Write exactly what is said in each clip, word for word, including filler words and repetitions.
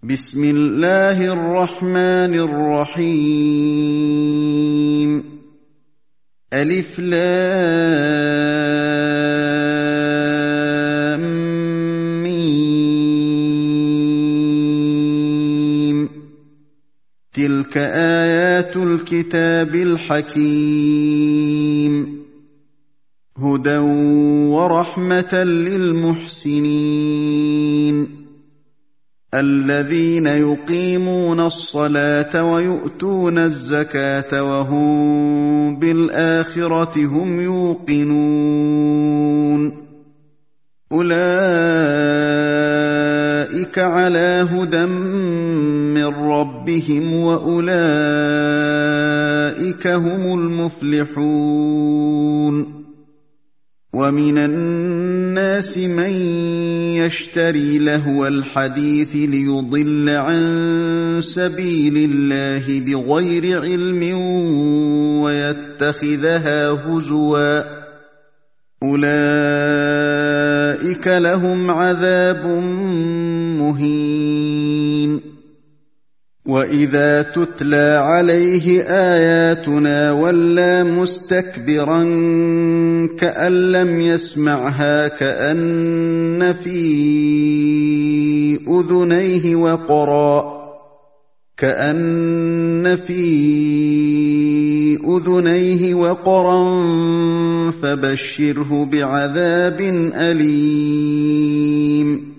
بسم الله الرحمن الرحيم ألف لام ميم تلك آيات الكتاب الحكيم هدى ورحمة للمحسنين الذين يقيمون الصلاة ويؤتون الزكاة وهم بالآخرة هم يوقنون أولئك على هدى من ربهم وأولئك هم المفلحون ومن الناس من يشتري لهو الحديث ليضل عن سبيل الله بغير علم ويتخذها هزوا أولئك لهم عذاب مهين وإذا تتلى عليه آياتنا ولى مستكبرا كأن لم يسمعها كأن في أذنيه وقرا كأن في أذنيه وقرا فبشره بعذاب أليم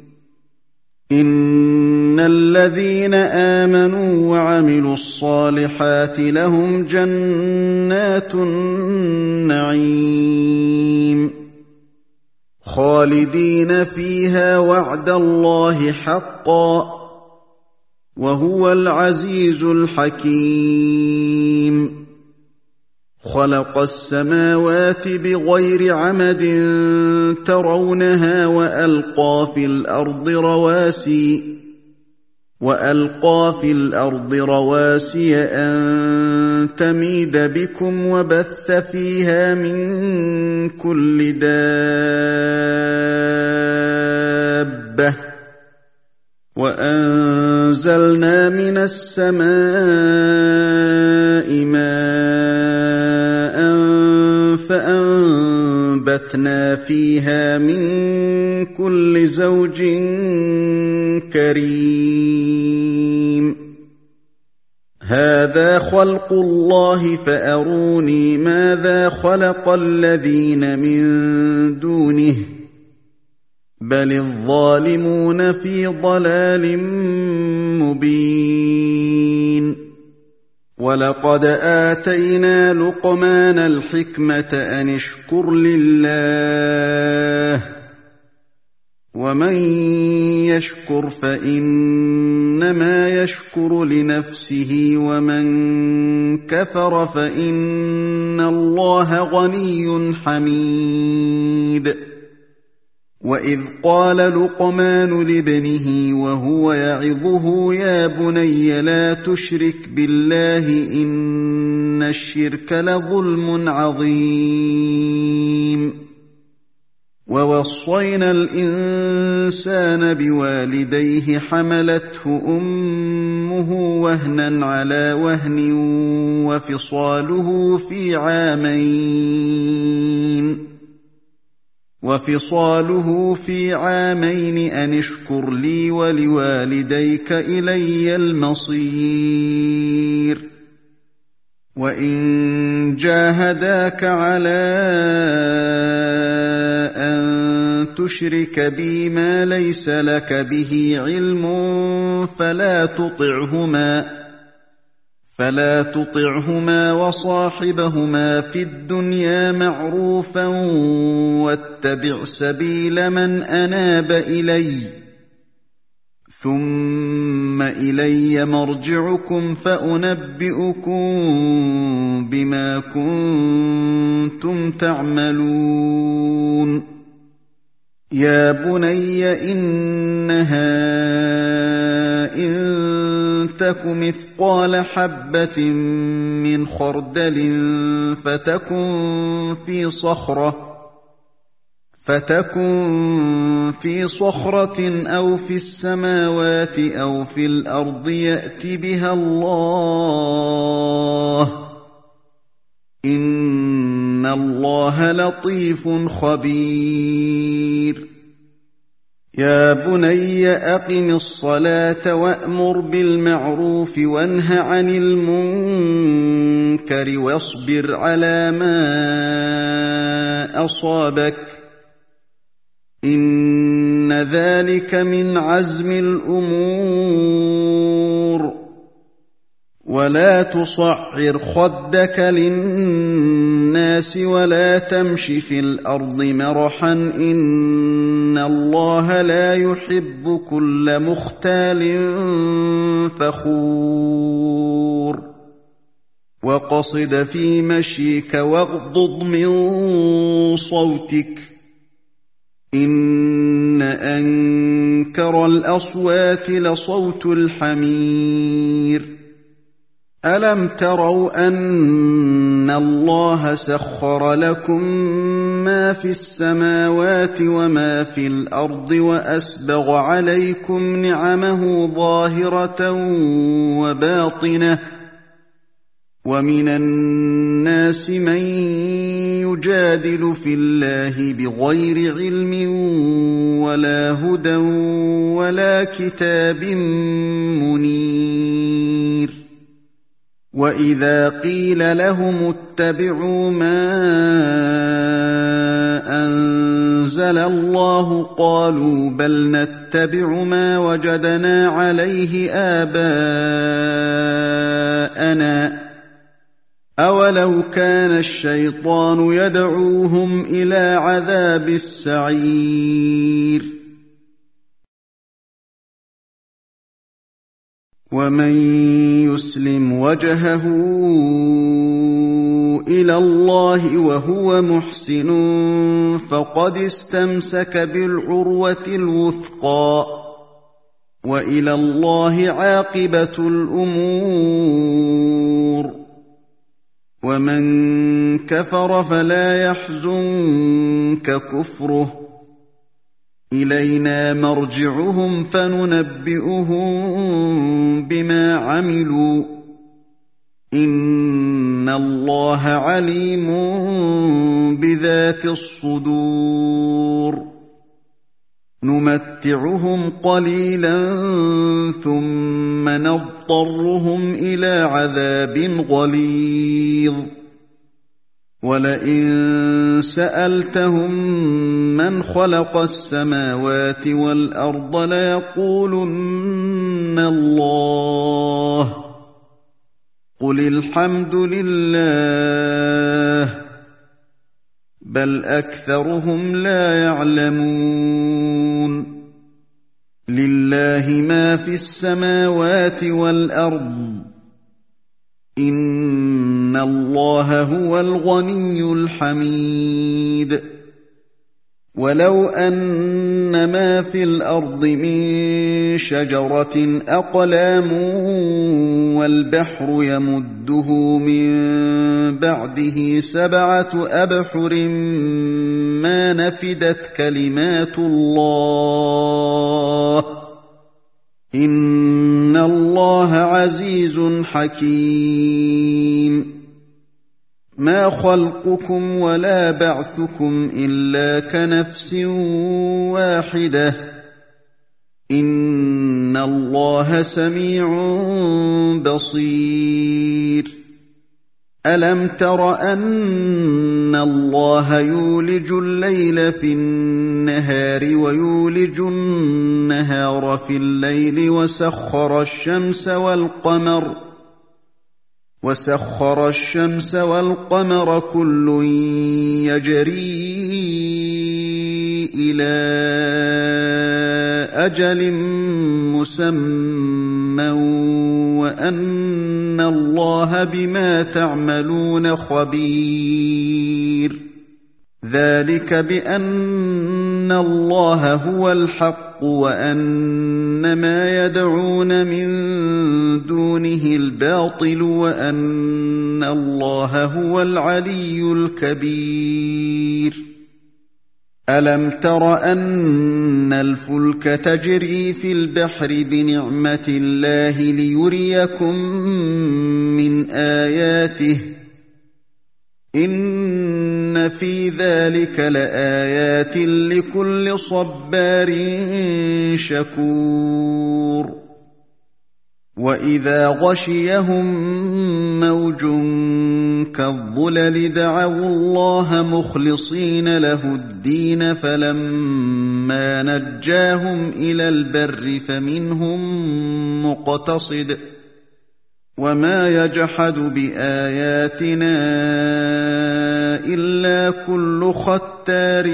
إن الذين آمنوا وعملوا الصالحات لهم جنات النعيم خالدين فيها وعد الله حقا وهو العزيز الحكيم خلق السماوات بغير عمد ترونها وألقى في الأرض رواسي وألقى في الأرض رواسي أن تميد بكم وبث فيها من كل دابة وأنزلنا من السماء ماء فأنبتنا فيها من كل زوج كريم هذا خلق الله فأروني ماذا خلق الذين من دونه بل الظالمون في ضلال مبين ولقد آتينا لقمان الحكمة أن اشكر لله ومن يشكر فإنما يشكر لنفسه ومن كفر فإن الله غني حميد وإذ قال لقمان لابنه وهو يعظه يا بني لا تشرك بالله إن الشرك لظلم عظيم ووصينا الإنسان بوالديه حملته أمه وهنا على وهن وفصاله في عامين وفصاله في عامين أن اشكر لي ولوالديك إلي المصير وإن جاهداك على أن تشرك بي ما ليس لك به علم فلا تطعهما فلا تطعهما وصاحبهما في الدنيا معروفا واتبع سبيل من أناب إلي ثم إلي مرجعكم فأنبئكم بما كنتم تعملون يا بني إنها إن تك مثقال حبة من خردل فتكن في صخرة فَتَكُن فِي صَخْرَةٍ أَوْ فِي السَّمَاوَاتِ أَوْ فِي الْأَرْضِ يَأْتِ بِهَا اللَّهُ ۚ إِنَّ اللَّهَ لَطِيفٌ خَبِيرٌ يَا بُنَيَّ أَقِمِ الصَّلَاةَ وَأْمُرْ بِالْمَعْرُوفِ وَانْهَ عَنِ الْمُنكَرِ وَاصْبِرْ عَلَىٰ مَا أَصَابَكَ ۖ إِنَّ ذَٰلِكَ مِنْ عَزْمِ الْأُمُورِ وَلَا تُصَعِّرْ خَدَّكَ لِلنَّاسِ وَلَا تَمْشِ فِي الْأَرْضِ مَرَحًا ۖ إِنَّ اللَّهَ لَا يُحِبُّ كُلَّ مُخْتَالٍ فَخُورٍ وَاقْصِدْ فِي مَشْيِكَ وَاغْضُضْ مِن صَوْتِكَ ۚ إِنَّ أَنكَرَ الْأَصْوَاتِ لَصَوْتُ الْحَمِيرِ أَلَمْ تَرَوْا أَنَّ اللَّهَ سَخَّرَ لَكُم مَّا فِي السَّمَاوَاتِ وَمَا فِي الْأَرْضِ وَأَسْبَغَ عَلَيْكُمْ نِعَمَهُ ظَاهِرَةً وَبَاطِنَةً ۗ وَمِنَ النَّاسِ مَن يُجَادِلُ فِي اللَّهِ بِغَيْرِ عِلْمٍ وَلَا هُدًى وَلَا كِتَابٍ مُّنِيرٍ وَإِذَا قِيلَ لَهُمُ اتَّبِعُوا مَا أَنزَلَ اللَّهُ قَالُوا بَلْ نَتَّبِعُ مَا وَجَدْنَا عَلَيْهِ آبَاءَنَا ۚ أَوَلَوْ كَانَ الشَّيْطَانُ يَدْعُوهُمْ إِلَىٰ عَذَابِ السَّعِيرِ وَمَن يُسْلِمْ وَجْهَهُ إِلَى اللَّهِ وَهُوَ مُحْسِنٌ فَقَدِ اسْتَمْسَكَ بِالْعُرْوَةِ الْوُثْقَىٰ ۗ وَإِلَى اللَّهِ عَاقِبَةُ الْأُمُورِ وَمَن كَفَرَ فَلَا يَحْزُنكَ كُفْرُهُ ۚ إِلَيْنَا مَرْجِعُهُمْ فَنُنَبِّئُهُم بِمَا عَمِلُوا ۚ إِنَّ اللَّهَ عَلِيمٌ بِذَاتِ الصُّدُورِ نُمَتِّعُهُمْ قَلِيلًا ثُمَّ نَضْطَرُّهُمْ إِلَىٰ عَذَابٍ غَلِيظٍ وَلَئِن سَأَلْتَهُم مَّنْ خَلَقَ السَّمَاوَاتِ وَالْأَرْضَ لَيَقُولُنَّ اللَّهُ ۚ قُلِ الْحَمْدُ لِلَّهِ ۚ بَلْ أَكْثَرُهُمْ لَا يَعْلَمُونَ لِلَّهِ مَا فِي السَّمَاوَاتِ وَالْأَرْضِ ۚ إِنَّ اللَّهَ هُوَ الْغَنِيُّ الْحَمِيدُ وَلَوْ أَنَّ مَا فِي الْأَرْضِ مِن شَجَرَةٍ أَقْلَامٌ وَالْبَحْرُ يَمُدُّهُ مِن بَعْدِهِ سَبْعَةُ أَبْحُرٍ مَّا نَفِدَتْ كَلِمَاتُ اللَّهِ ۗ إِنَّ اللَّهَ عَزِيزٌ حَكِيمٌ مَا خَلْقُكُمْ وَلَا بَعْثُكُمْ إِلَّا كَنَفْسٍ وَاحِدَةٍ ۗ إِنَّ اللَّهَ سَمِيعٌ بَصِيرٌ أَلَمْ تَرَ أَنَّ اللَّهَ يُولِجُ اللَّيْلَ في النَّهَارِ وَيُولِجُ النَّهَارَ في اللَّيْلِ وَسَخَّرَ الشَّمْسَ وَالْقَمَرَ وَسَخَّرَ الشَّمْسَ وَالْقَمَرَ كُلٌّ يَجْرِي إِلَىٰ أَجَلٍ مُّسَمًّى وَأَنَّ اللَّهَ بِمَا تَعْمَلُونَ خَبِيرٌ ذَٰلِكَ بِأَنَّ اللَّهَ هُوَ الْحَقُّ وَأَنَّ مَا يَدْعُونَ مِن دُونِهِ الْبَاطِلُ وَأَنَّ اللَّهَ هُوَ الْعَلِيُّ الْكَبِيرُ أَلَمْ تَرَ أَنَّ الْفُلْكَ تَجْرِي فِي الْبَحْرِ بِنِعْمَتِ اللَّهِ لِيُرِيَكُم مِّنْ آيَاتِهِ ۚ إِنَّ فِي ذَٰلِكَ لَآيَاتٍ لِّكُلِّ صَبَّارٍ شَكُورٍ وَإِذَا غَشِيَهُم مَّوْجٌ كَالظُّلَلِ دَعَوُا اللَّهَ مُخْلِصِينَ لَهُ الدِّينَ فَلَمَّا نَجَّاهُمْ إِلَى الْبَرِّ فَمِنْهُم مُّقْتَصِدٌ ۚ وَمَا يَجْحَدُ بِآيَاتِنَا إِلَّا كُلُّ خَتَّارٍ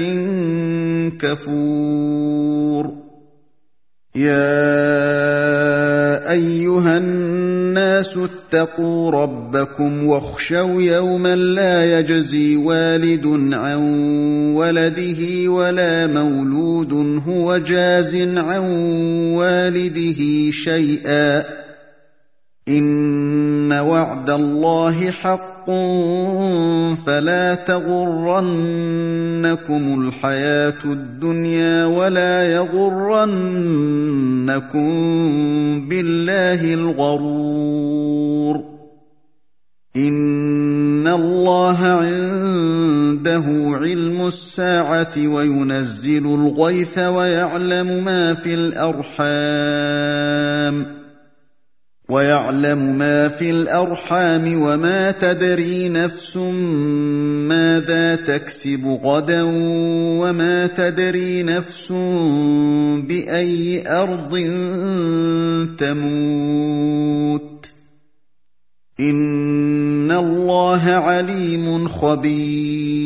كَفُورٍ يَا أَيُّهَا النَّاسُ اتَّقُوا رَبَّكُمْ وَاخْشَوْا يَوْمًا لَّا يَجْزِي وَالِدٌ عَن وَلَدِهِ وَلَا مَوْلُودٌ هُوَ جَازٍ عَن وَالِدِهِ شَيْئًا ۚ إِنَّ وَعْدَ اللَّهِ حَقٌّ فَلَا تَغُرَّنَّكُمُ الْحَيَاةُ الدُّنْيَا وَلَا يَغُرَّنَّكُم بِاللَّهِ الْغَرُورُ إِنَّ اللَّهَ عِندَهُ عِلْمُ السَّاعَةِ وَيُنَزِّلُ الْغَيْثَ وَيَعْلَمُ مَا فِي الْأَرْحَامِ وَيَعْلَمُ مَا فِي الْأَرْحَامِ وَمَا تَدْرِي نَفْسٌ مَّاذَا تَكْسِبُ غَدًا وَمَا تَدْرِي نَفْسٌ بِأَيِّ أَرْضٍ تَمُوتُ ۚ إِنَّ اللَّهَ عَلِيمٌ خَبِيرٌ